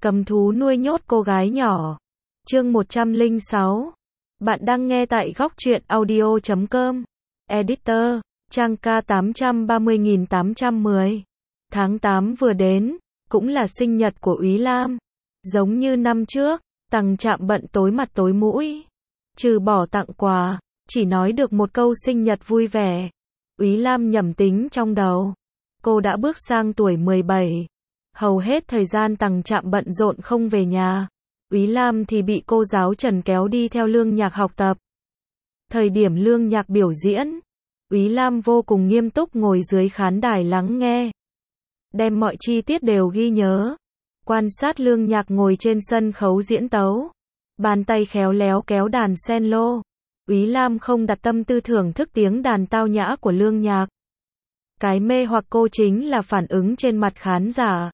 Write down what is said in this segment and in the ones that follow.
Cầm thú nuôi nhốt cô gái nhỏ. Chương 106. Bạn đang nghe tại góc truyện audio.com. Editor, trang K830810. Tháng 8 vừa đến, cũng là sinh nhật của Úy Lam. Giống như năm trước, Tằng Trạm bận tối mặt tối mũi. Trừ bỏ tặng quà, chỉ nói được một câu sinh nhật vui vẻ. Úy Lam nhẩm tính trong đầu. Cô đã bước sang tuổi 17. Hầu hết thời gian Tằng Trạm bận rộn không về nhà. Úy Lam thì bị cô giáo Trần kéo đi theo Lương Nhạc học tập. Thời điểm Lương Nhạc biểu diễn, Úy Lam vô cùng nghiêm túc ngồi dưới khán đài lắng nghe. Đem mọi chi tiết đều ghi nhớ. Quan sát Lương Nhạc ngồi trên sân khấu diễn tấu. Bàn tay khéo léo kéo đàn cello. Úy Lam không đặt tâm tư thưởng thức tiếng đàn tao nhã của Lương Nhạc. Cái mê hoặc cô chính là phản ứng trên mặt khán giả.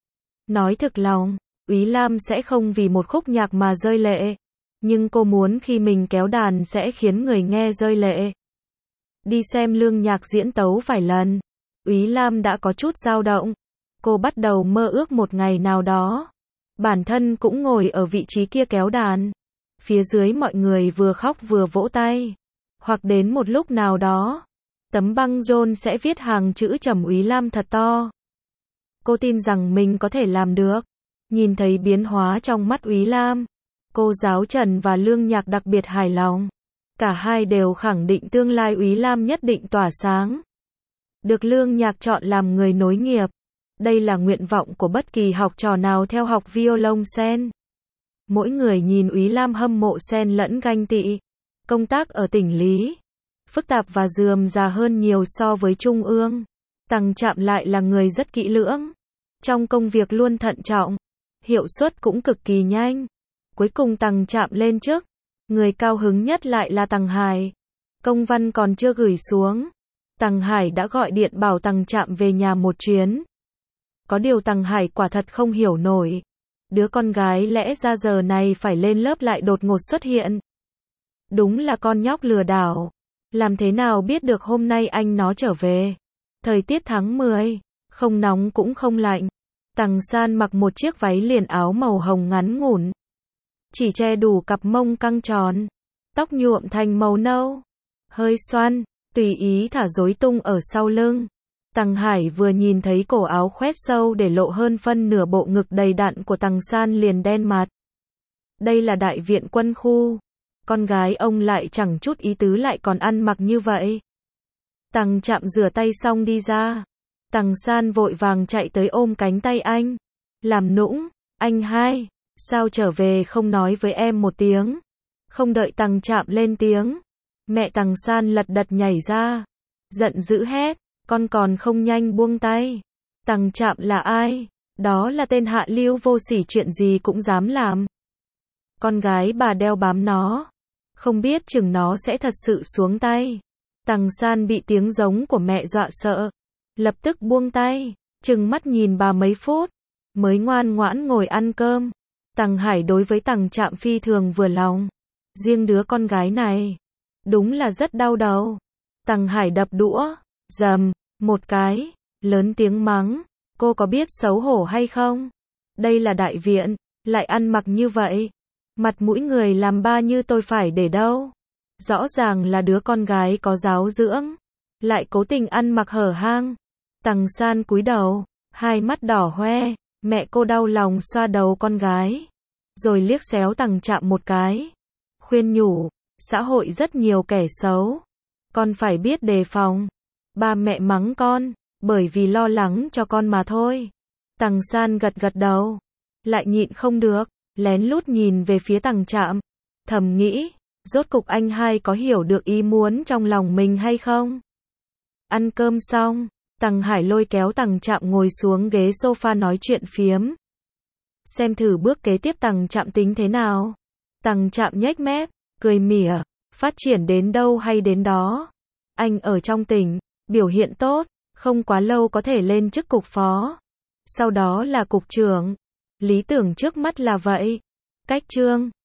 Nói thực lòng, Úy Lam sẽ không vì một khúc nhạc mà rơi lệ. Nhưng cô muốn khi mình kéo đàn sẽ khiến người nghe rơi lệ. Đi xem Lương Nhạc diễn tấu vài lần, Úy Lam đã có chút dao động. Cô bắt đầu mơ ước một ngày nào đó. Bản thân cũng ngồi ở vị trí kia kéo đàn. Phía dưới mọi người vừa khóc vừa vỗ tay. Hoặc đến một lúc nào đó, tấm băng rôn sẽ viết hàng chữ Trầm Úy Lam thật to. Cô tin rằng mình có thể làm được. Nhìn thấy biến hóa trong mắt Úy Lam, cô giáo Trần và Lương Nhạc đặc biệt hài lòng. Cả hai đều khẳng định tương lai Úy Lam nhất định tỏa sáng. Được Lương Nhạc chọn làm người nối nghiệp. Đây là nguyện vọng của bất kỳ học trò nào theo học violoncel. Mỗi người nhìn Úy Lam hâm mộ xen lẫn ganh tị. Công tác ở tỉnh Lý, phức tạp và rườm rà hơn nhiều so với Trung ương. Tằng Trạm lại là người rất kỹ lưỡng. Trong công việc luôn thận trọng. Hiệu suất cũng cực kỳ nhanh. Cuối cùng Tằng Trạm lên chức. Người cao hứng nhất lại là Tằng Hải. Công văn còn chưa gửi xuống, Tằng Hải đã gọi điện bảo Tằng Trạm về nhà một chuyến. Có điều Tằng Hải quả thật không hiểu nổi. Đứa con gái lẽ ra giờ này phải lên lớp lại đột ngột xuất hiện. Đúng là con nhóc lừa đảo. Làm thế nào biết được hôm nay anh nó trở về. Thời tiết tháng 10, không nóng cũng không lạnh. Tằng San mặc một chiếc váy liền áo màu hồng ngắn ngủn. Chỉ che đủ cặp mông căng tròn. Tóc nhuộm thành màu nâu. Hơi xoăn, tùy ý thả rối tung ở sau lưng. Tằng Hải vừa nhìn thấy cổ áo khoét sâu để lộ hơn phân nửa bộ ngực đầy đặn của Tằng San liền đen mặt. Đây là đại viện quân khu. Con gái ông lại chẳng chút ý tứ lại còn ăn mặc như vậy. Tằng Trạm rửa tay xong đi ra. Tằng San vội vàng chạy tới ôm cánh tay anh. Làm nũng, anh hai, sao trở về không nói với em một tiếng. Không đợi Tằng Trạm lên tiếng, mẹ Tằng San lật đật nhảy ra. Giận dữ hét, con còn không nhanh buông tay. Tằng Trạm là ai? Đó là tên hạ lưu vô sỉ chuyện gì cũng dám làm. Con gái bà đeo bám nó. Không biết chừng nó sẽ thật sự xuống tay. Tằng San bị tiếng giống của mẹ dọa sợ. Lập tức buông tay, trừng mắt nhìn bà mấy phút. Mới ngoan ngoãn ngồi ăn cơm. Tằng Hải đối với Tằng Trạm phi thường vừa lòng. Riêng đứa con gái này, đúng là rất đau đầu. Tằng Hải đập đũa, dầm, một cái, lớn tiếng mắng. Cô có biết xấu hổ hay không? Đây là đại viện, lại ăn mặc như vậy. Mặt mũi người làm ba như tôi phải để đâu? Rõ ràng là đứa con gái có giáo dưỡng, lại cố tình ăn mặc hở hang. Tằng San cúi đầu, hai mắt đỏ hoe. Mẹ cô đau lòng xoa đầu con gái, rồi liếc xéo Tằng Trạm một cái. Khuyên nhủ, xã hội rất nhiều kẻ xấu. Con phải biết đề phòng. Ba mẹ mắng con, bởi vì lo lắng cho con mà thôi. Tằng San gật gật đầu, lại nhịn không được, lén lút nhìn về phía Tằng Trạm. Thầm nghĩ, rốt cục anh hai có hiểu được ý muốn trong lòng mình hay không? Ăn cơm xong, Tằng Hải lôi kéo Tằng Trạm ngồi xuống ghế sofa nói chuyện phiếm. Xem thử bước kế tiếp Tằng Trạm tính thế nào. Tằng Trạm nhếch mép, cười mỉa, phát triển đến đâu hay đến đó. Anh ở trong tỉnh, biểu hiện tốt, không quá lâu có thể lên chức cục phó. Sau đó là cục trưởng. Lý tưởng trước mắt là vậy. Cách chương